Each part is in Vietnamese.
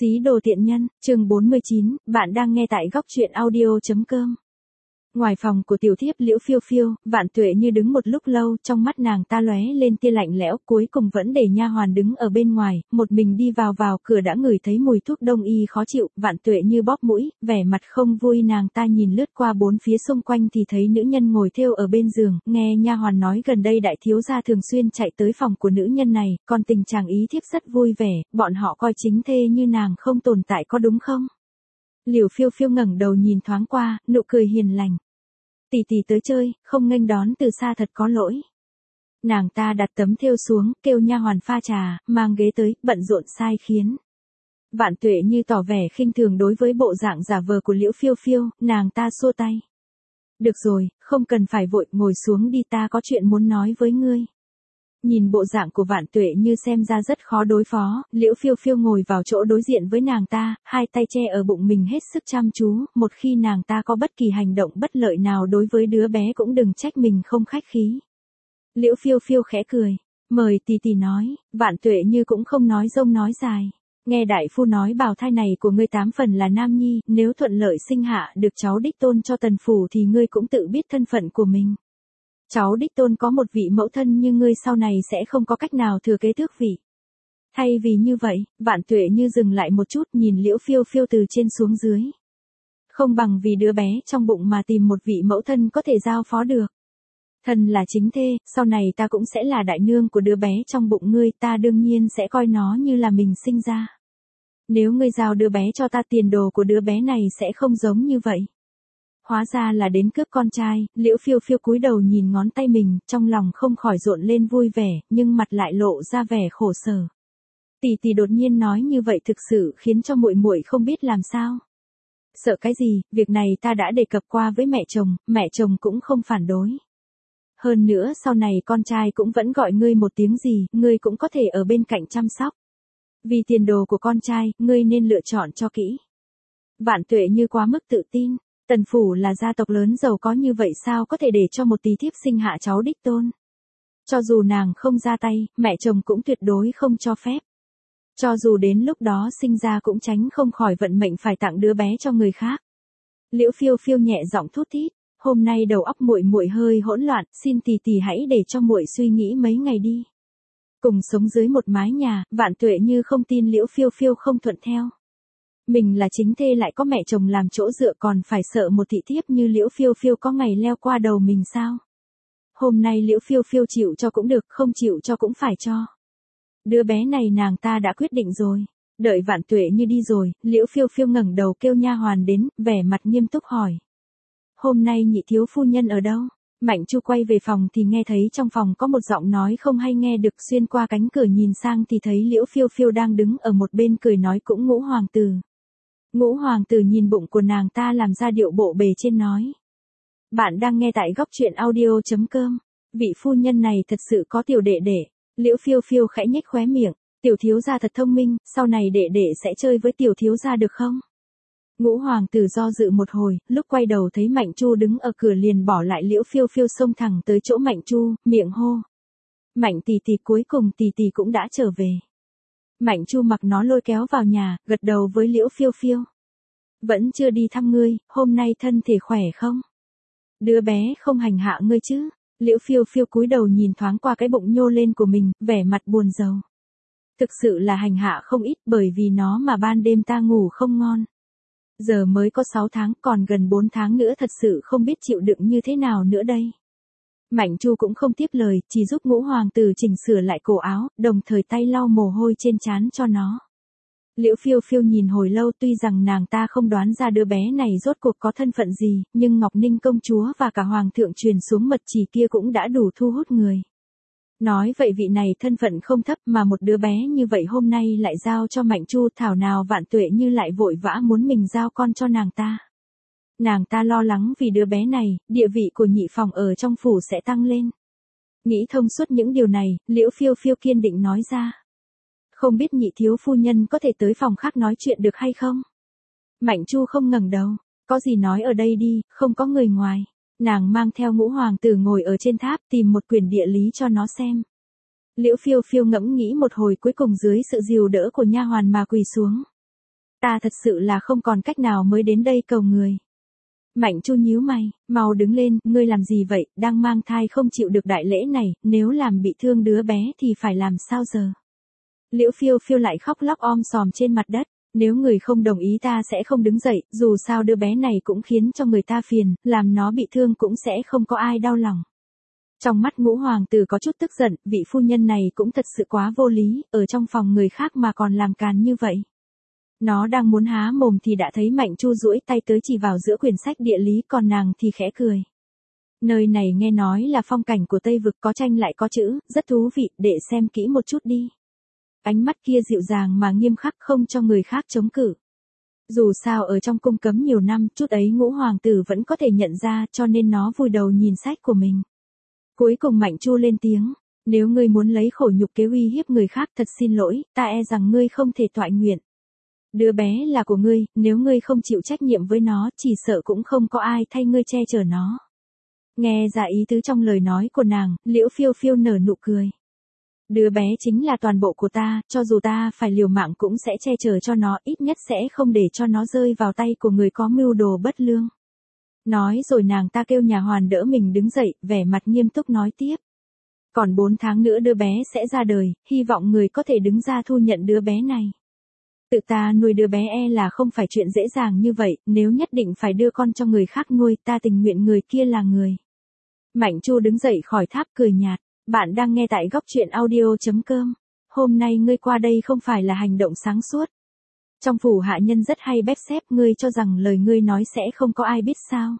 Xí đồ tiện nhân, chương 49, bạn đang nghe tại góc truyện audio.com. Ngoài phòng của tiểu thiếp Liễu Phiêu Phiêu, Vạn Tuệ như đứng một lúc lâu, trong mắt nàng ta lóe lên tia lạnh lẽo, cuối cùng vẫn để nha hoàn đứng ở bên ngoài, một mình đi vào cửa đã ngửi thấy mùi thuốc đông y khó chịu, Vạn Tuệ như bóp mũi, vẻ mặt không vui, nàng ta nhìn lướt qua bốn phía xung quanh thì thấy nữ nhân ngồi thêu ở bên giường, nghe nha hoàn nói gần đây đại thiếu gia thường xuyên chạy tới phòng của nữ nhân này, còn tình chàng ý thiếp rất vui vẻ, bọn họ coi chính thê như nàng không tồn tại, có đúng không? Liễu Phiêu Phiêu ngẩng đầu nhìn thoáng qua, nụ cười hiền lành. Tỷ tỷ tới chơi, không nghênh đón từ xa thật có lỗi. Nàng ta đặt tấm thêu xuống, kêu nha hoàn pha trà, mang ghế tới, bận rộn sai khiến. Vạn Tuệ như tỏ vẻ khinh thường đối với bộ dạng giả vờ của Liễu Phiêu Phiêu, nàng ta xua tay. Được rồi, không cần phải vội, ngồi xuống đi, ta có chuyện muốn nói với ngươi. Nhìn bộ dạng của Vạn Tuệ như xem ra rất khó đối phó, Liễu Phiêu Phiêu ngồi vào chỗ đối diện với nàng ta, hai tay che ở bụng mình hết sức chăm chú, một khi nàng ta có bất kỳ hành động bất lợi nào đối với đứa bé cũng đừng trách mình không khách khí. Liễu Phiêu Phiêu khẽ cười, mời tỷ tỷ nói, Vạn Tuệ như cũng không nói dông nói dài. Nghe đại phu nói bào thai này của ngươi 8 phần là nam nhi, nếu thuận lợi sinh hạ được cháu đích tôn cho tần phủ thì ngươi cũng tự biết thân phận của mình. Cháu đích tôn có một vị mẫu thân nhưng ngươi sau này sẽ không có cách nào thừa kế tước vị. Thay vì như vậy, Vạn Tuệ như dừng lại một chút nhìn Liễu Phiêu Phiêu từ trên xuống dưới. Không bằng vì đứa bé trong bụng mà tìm một vị mẫu thân có thể giao phó được. Thần là chính thê, sau này ta cũng sẽ là đại nương của đứa bé trong bụng ngươi, ta đương nhiên sẽ coi nó như là mình sinh ra. Nếu ngươi giao đứa bé cho ta, tiền đồ của đứa bé này sẽ không giống như vậy. Hóa ra là đến cướp con trai, Liễu Phiêu Phiêu cúi đầu nhìn ngón tay mình, trong lòng không khỏi rộn lên vui vẻ, nhưng mặt lại lộ ra vẻ khổ sở. Tỷ tỷ đột nhiên nói như vậy thực sự khiến cho muội muội không biết làm sao. Sợ cái gì, việc này ta đã đề cập qua với mẹ chồng cũng không phản đối. Hơn nữa sau này con trai cũng vẫn gọi ngươi một tiếng gì, ngươi cũng có thể ở bên cạnh chăm sóc. Vì tiền đồ của con trai, ngươi nên lựa chọn cho kỹ. Vạn Tuệ như quá mức tự tin. Tần phủ là gia tộc lớn giàu có như vậy sao có thể để cho một tỷ thiếp sinh hạ cháu đích tôn. Cho dù nàng không ra tay, mẹ chồng cũng tuyệt đối không cho phép. Cho dù đến lúc đó sinh ra cũng tránh không khỏi vận mệnh phải tặng đứa bé cho người khác. Liễu Phiêu Phiêu nhẹ giọng thút thít, hôm nay đầu óc muội muội hơi hỗn loạn, xin tỷ tỷ hãy để cho muội suy nghĩ mấy ngày đi. Cùng sống dưới một mái nhà, Vạn Tuệ như không tin Liễu Phiêu Phiêu không thuận theo. Mình là chính thê lại có mẹ chồng làm chỗ dựa, còn phải sợ một thị thiếp như Liễu Phiêu Phiêu có ngày leo qua đầu mình sao? Hôm nay Liễu Phiêu Phiêu chịu cho cũng được, không chịu cho cũng phải cho. Đứa bé này nàng ta đã quyết định rồi. Đợi Vạn Tuệ như đi rồi, Liễu Phiêu Phiêu ngẩng đầu kêu nha hoàn đến, vẻ mặt nghiêm túc hỏi. Hôm nay nhị thiếu phu nhân ở đâu? Mạnh Chu quay về phòng thì nghe thấy trong phòng có một giọng nói không hay nghe được, xuyên qua cánh cửa nhìn sang thì thấy Liễu Phiêu Phiêu đang đứng ở một bên cười nói cũng Ngũ hoàng tử. Ngũ hoàng tử nhìn bụng của nàng ta làm ra điệu bộ bề trên nói. Bạn đang nghe tại góc truyện audio.com. Vị phu nhân này thật sự có tiểu đệ đệ. Liễu Phiêu Phiêu khẽ nhếch khóe miệng. Tiểu thiếu gia thật thông minh, sau này đệ đệ sẽ chơi với tiểu thiếu gia được không? Ngũ hoàng tử do dự một hồi, lúc quay đầu thấy Mạnh Chu đứng ở cửa liền bỏ lại Liễu Phiêu Phiêu xông thẳng tới chỗ Mạnh Chu, miệng hô. Mạnh tỷ tỷ, cuối cùng tỷ tỷ cũng đã trở về. Mạnh Chu mặc nó lôi kéo vào nhà, gật đầu với Liễu Phiêu Phiêu. Vẫn chưa đi thăm ngươi, hôm nay thân thể khỏe không? Đứa bé không hành hạ ngươi chứ? Liễu Phiêu Phiêu cúi đầu nhìn thoáng qua cái bụng nhô lên của mình, vẻ mặt buồn rầu. Thực sự là hành hạ không ít, bởi vì nó mà ban đêm ta ngủ không ngon. Giờ mới có 6 tháng, còn gần 4 tháng nữa thật sự không biết chịu đựng như thế nào nữa đây. Mạnh Chu cũng không tiếp lời, chỉ giúp Ngũ hoàng tử chỉnh sửa lại cổ áo, đồng thời tay lau mồ hôi trên trán cho nó. Liễu Phiêu Phiêu nhìn hồi lâu, tuy rằng nàng ta không đoán ra đứa bé này rốt cuộc có thân phận gì, nhưng Ngọc Ninh công chúa và cả hoàng thượng truyền xuống mật chỉ kia cũng đã đủ thu hút người. Nói vậy vị này thân phận không thấp, mà một đứa bé như vậy hôm nay lại giao cho Mạnh Chu, thảo nào Vạn Tuệ như lại vội vã muốn mình giao con cho nàng ta. Nàng ta lo lắng vì đứa bé này, địa vị của nhị phòng ở trong phủ sẽ tăng lên. Nghĩ thông suốt những điều này, Liễu Phiêu Phiêu kiên định nói ra. Không biết nhị thiếu phu nhân có thể tới phòng khác nói chuyện được hay không? Mạnh Chu không ngẩng đầu, có gì nói ở đây đi, không có người ngoài. Nàng mang theo Ngũ hoàng tử ngồi ở trên tháp tìm một quyển địa lý cho nó xem. Liễu Phiêu Phiêu ngẫm nghĩ một hồi cuối cùng dưới sự dìu đỡ của nha hoàn mà quỳ xuống. Ta thật sự là không còn cách nào mới đến đây cầu người. Mạnh Chu nhíu mày, mau đứng lên, ngươi làm gì vậy, đang mang thai không chịu được đại lễ này, nếu làm bị thương đứa bé thì phải làm sao giờ? Liễu Phiêu Phiêu lại khóc lóc om sòm trên mặt đất, nếu người không đồng ý ta sẽ không đứng dậy, dù sao đứa bé này cũng khiến cho người ta phiền, làm nó bị thương cũng sẽ không có ai đau lòng. Trong mắt Ngũ hoàng tử có chút tức giận, vị phu nhân này cũng thật sự quá vô lý, ở trong phòng người khác mà còn làm càn như vậy. Nó đang muốn há mồm thì đã thấy Mạnh Chu duỗi tay tới chỉ vào giữa quyển sách địa lý, còn nàng thì khẽ cười. Nơi này nghe nói là phong cảnh của Tây Vực, có tranh lại có chữ, rất thú vị, để xem kỹ một chút đi. Ánh mắt kia dịu dàng mà nghiêm khắc, không cho người khác chống cự. Dù sao ở trong cung cấm nhiều năm, chút ấy Ngũ hoàng tử vẫn có thể nhận ra, cho nên nó vùi đầu nhìn sách của mình. Cuối cùng Mạnh Chu lên tiếng, nếu ngươi muốn lấy khổ nhục kế uy hiếp người khác, thật xin lỗi, ta e rằng ngươi không thể toại nguyện. Đứa bé là của ngươi, nếu ngươi không chịu trách nhiệm với nó, chỉ sợ cũng không có ai thay ngươi che chở nó. Nghe ra ý tứ trong lời nói của nàng, Liễu Phiêu Phiêu nở nụ cười. Đứa bé chính là toàn bộ của ta, cho dù ta phải liều mạng cũng sẽ che chở cho nó, ít nhất sẽ không để cho nó rơi vào tay của người có mưu đồ bất lương. Nói rồi nàng ta kêu nhà hoàn đỡ mình đứng dậy, vẻ mặt nghiêm túc nói tiếp. Còn 4 tháng nữa đứa bé sẽ ra đời, hy vọng người có thể đứng ra thu nhận đứa bé này. Tự ta nuôi đứa bé e là không phải chuyện dễ dàng như vậy, nếu nhất định phải đưa con cho người khác nuôi, ta tình nguyện người kia là người. Mạnh Chu đứng dậy khỏi tháp cười nhạt, bạn đang nghe tại góc truyện audio.com. Hôm nay ngươi qua đây không phải là hành động sáng suốt. Trong phủ hạ nhân rất hay bếp xếp, ngươi cho rằng lời ngươi nói sẽ không có ai biết sao.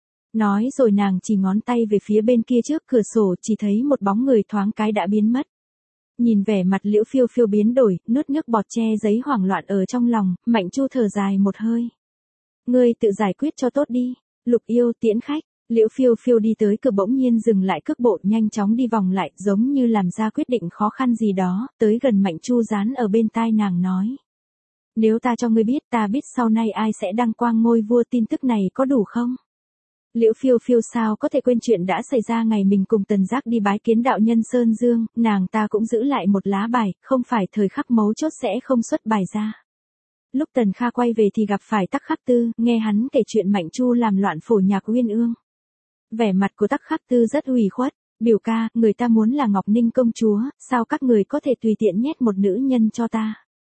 Nói rồi nàng chỉ ngón tay về phía bên kia trước cửa sổ, chỉ thấy một bóng người thoáng cái đã biến mất. Nhìn vẻ mặt Liễu Phiêu Phiêu biến đổi, nuốt nước bọt che giấy hoảng loạn ở trong lòng, Mạnh Chu thở dài một hơi. Ngươi tự giải quyết cho tốt đi, Lục Yêu tiễn khách. Liễu Phiêu Phiêu đi tới cửa bỗng nhiên dừng lại cước bộ, nhanh chóng đi vòng lại, giống như làm ra quyết định khó khăn gì đó, tới gần Mạnh Chu dán ở bên tai nàng nói. Nếu ta cho ngươi biết, ta biết sau này ai sẽ đăng quang ngôi vua, tin tức này có đủ không? Liễu Phiêu Phiêu sao có thể quên chuyện đã xảy ra ngày mình cùng Tần Giác đi bái kiến đạo nhân Sơn Dương, nàng ta cũng giữ lại một lá bài, không phải thời khắc mấu chốt sẽ không xuất bài ra. Lúc Tần Kha quay về thì gặp phải Tắc Khắc Tư, nghe hắn kể chuyện Mạnh Chu làm loạn Phổ Nhạc Uyên Ương. Vẻ mặt của Tắc Khắc Tư rất ủy khuất, biểu ca, người ta muốn là Ngọc Ninh công chúa, sao các người có thể tùy tiện nhét một nữ nhân cho ta?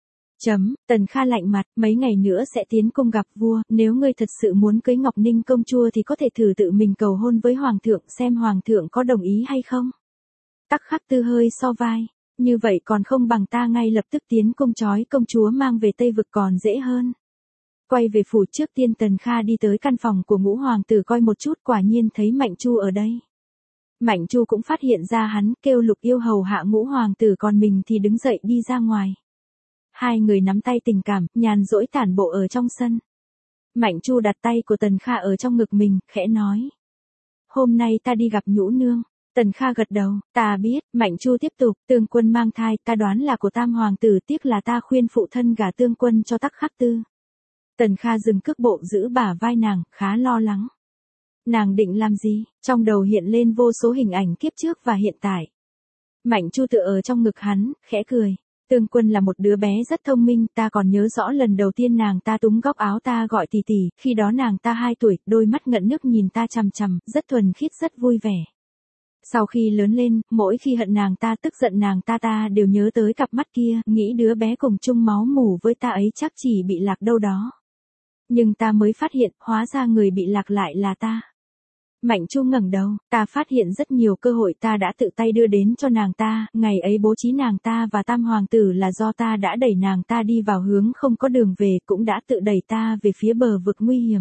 Tần Kha lạnh mặt, mấy ngày nữa sẽ tiến cung gặp vua, nếu ngươi thật sự muốn cưới Ngọc Ninh công chúa thì có thể thử tự mình cầu hôn với hoàng thượng, xem hoàng thượng có đồng ý hay không. Tắc Khắc Tư hơi so vai, như vậy còn không bằng ta ngay lập tức tiến cung trói công chúa mang về Tây Vực còn dễ hơn. Quay về phủ, trước tiên Tần Kha đi tới căn phòng của Ngũ hoàng tử coi một chút, quả nhiên thấy Mạnh Chu ở đây. Mạnh Chu cũng phát hiện ra hắn, kêu Lục Yêu hầu hạ Ngũ hoàng tử, còn mình thì đứng dậy đi ra ngoài. Hai người nắm tay tình cảm, nhàn rỗi tản bộ ở trong sân. Mạnh Chu đặt tay của Tần Kha ở trong ngực mình, khẽ nói. Hôm nay ta đi gặp Nhũ nương. Tần Kha gật đầu, ta biết. Mạnh Chu tiếp tục, Tương Quân mang thai, ta đoán là của Tam hoàng tử, tiếc là ta khuyên phụ thân gả Tương Quân cho Tắc Khắc Tư. Tần Kha dừng cước bộ giữ bả vai nàng, khá lo lắng. Nàng định làm gì? Trong đầu hiện lên vô số hình ảnh kiếp trước và hiện tại. Mạnh Chu tựa ở trong ngực hắn, khẽ cười. Tương Quân là một đứa bé rất thông minh, ta còn nhớ rõ lần đầu tiên nàng ta túm góc áo ta gọi tỷ tỷ, khi đó nàng ta 2 tuổi, đôi mắt ngận nước nhìn ta chằm chằm, rất thuần khiết rất vui vẻ. Sau khi lớn lên, mỗi khi hận nàng ta tức giận nàng ta đều nhớ tới cặp mắt kia, nghĩ đứa bé cùng chung máu mủ với ta ấy chắc chỉ bị lạc đâu đó. Nhưng ta mới phát hiện, hóa ra người bị lạc lại là ta. Mạnh Chu ngẩng đầu, ta phát hiện rất nhiều cơ hội ta đã tự tay đưa đến cho nàng ta, ngày ấy bố trí nàng ta và Tam hoàng tử là do ta đã đẩy nàng ta đi vào hướng không có đường về, cũng đã tự đẩy ta về phía bờ vực nguy hiểm.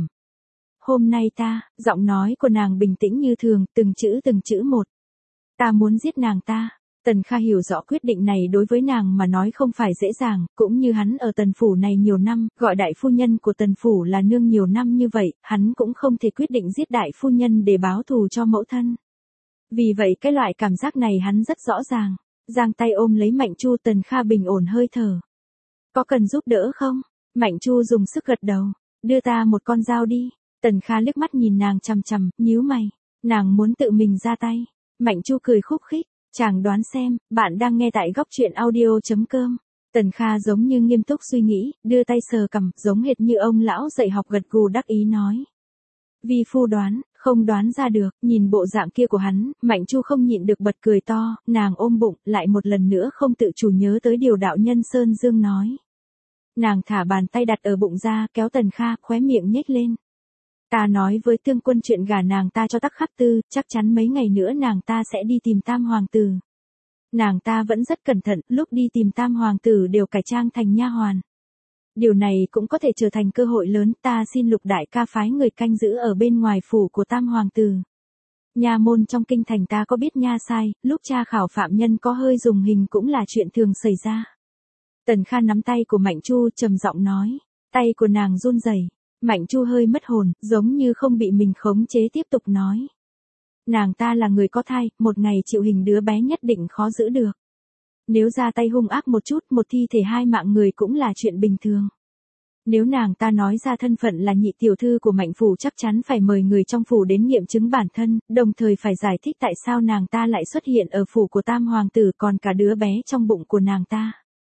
Hôm nay giọng nói của nàng bình tĩnh như thường, từng chữ một. Ta muốn giết nàng ta. Tần Kha hiểu rõ quyết định này đối với nàng mà nói không phải dễ dàng, cũng như hắn ở Tần phủ này nhiều năm, gọi đại phu nhân của Tần phủ là nương nhiều năm như vậy, hắn cũng không thể quyết định giết đại phu nhân để báo thù cho mẫu thân. Vì vậy cái loại cảm giác này hắn rất rõ ràng. Giang tay ôm lấy Mạnh Chu, Tần Kha bình ổn hơi thở. Có cần giúp đỡ không? Mạnh Chu dùng sức gật đầu. Đưa ta một con dao đi. Tần Kha liếc mắt nhìn nàng chằm chằm, nhíu mày. Nàng muốn tự mình ra tay. Mạnh Chu cười khúc khích. Chàng đoán xem, bạn đang nghe tại góc truyện audio.com. Tần Kha giống như nghiêm túc suy nghĩ, đưa tay sờ cằm, giống hệt như ông lão dạy học gật gù đắc ý nói. Vi phu đoán, không đoán ra được, nhìn bộ dạng kia của hắn, Mạnh Chu không nhịn được bật cười to, nàng ôm bụng, lại một lần nữa không tự chủ nhớ tới điều đạo nhân Sơn Dương nói. Nàng thả bàn tay đặt ở bụng ra, kéo Tần Kha, khóe miệng nhếch lên. Ta nói với Tương Quân chuyện gả nàng ta cho Tắc Khắc Tư, chắc chắn mấy ngày nữa nàng ta sẽ đi tìm Tam Hoàng tử. Nàng ta vẫn rất cẩn thận, lúc đi tìm Tam Hoàng tử đều cải trang thành nha hoàn. Điều này cũng có thể trở thành cơ hội lớn, ta xin Lục đại ca phái người canh giữ ở bên ngoài phủ của Tam Hoàng tử. Nha môn trong kinh thành ta có biết nha sai, lúc tra khảo phạm nhân có hơi dùng hình cũng là chuyện thường xảy ra. Tần Kha nắm tay của Mạnh Chu trầm giọng nói, tay của nàng run rẩy. Mạnh Chu hơi mất hồn, giống như không bị mình khống chế tiếp tục nói. Nàng ta là người có thai, một ngày chịu hình đứa bé nhất định khó giữ được. Nếu ra tay hung ác một chút, một thi thể 2 mạng người cũng là chuyện bình thường. Nếu nàng ta nói ra thân phận là nhị tiểu thư của Mạnh phủ chắc chắn phải mời người trong phủ đến nghiệm chứng bản thân, đồng thời phải giải thích tại sao nàng ta lại xuất hiện ở phủ của Tam Hoàng tử còn cả đứa bé trong bụng của nàng ta.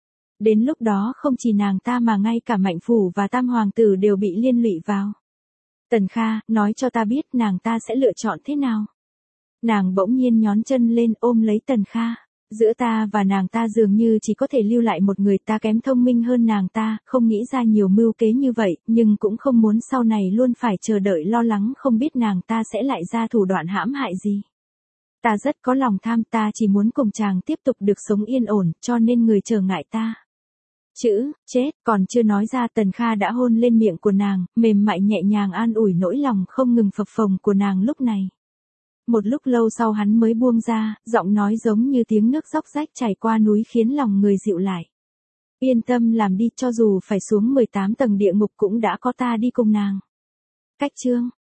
Đến lúc đó không chỉ nàng ta mà ngay cả Mạnh phủ và Tam Hoàng tử đều bị liên lụy vào. Tần Kha, nói cho ta biết nàng ta sẽ lựa chọn thế nào. Nàng bỗng nhiên nhón chân lên ôm lấy Tần Kha. Giữa ta và nàng ta dường như chỉ có thể lưu lại một người, ta kém thông minh hơn nàng ta, không nghĩ ra nhiều mưu kế như vậy, nhưng cũng không muốn sau này luôn phải chờ đợi lo lắng không biết nàng ta sẽ lại ra thủ đoạn hãm hại gì. Ta rất có lòng tham, ta chỉ muốn cùng chàng tiếp tục được sống yên ổn, cho nên người trở ngại ta. Chữ, chết, còn chưa nói ra Tần Kha đã hôn lên miệng của nàng, mềm mại nhẹ nhàng an ủi nỗi lòng không ngừng phập phồng của nàng lúc này. Một lúc lâu sau hắn mới buông ra, giọng nói giống như tiếng nước róc rách chảy qua núi khiến lòng người dịu lại. Yên tâm làm đi, cho dù phải xuống 18 tầng địa ngục cũng đã có ta đi cùng nàng. Cách chương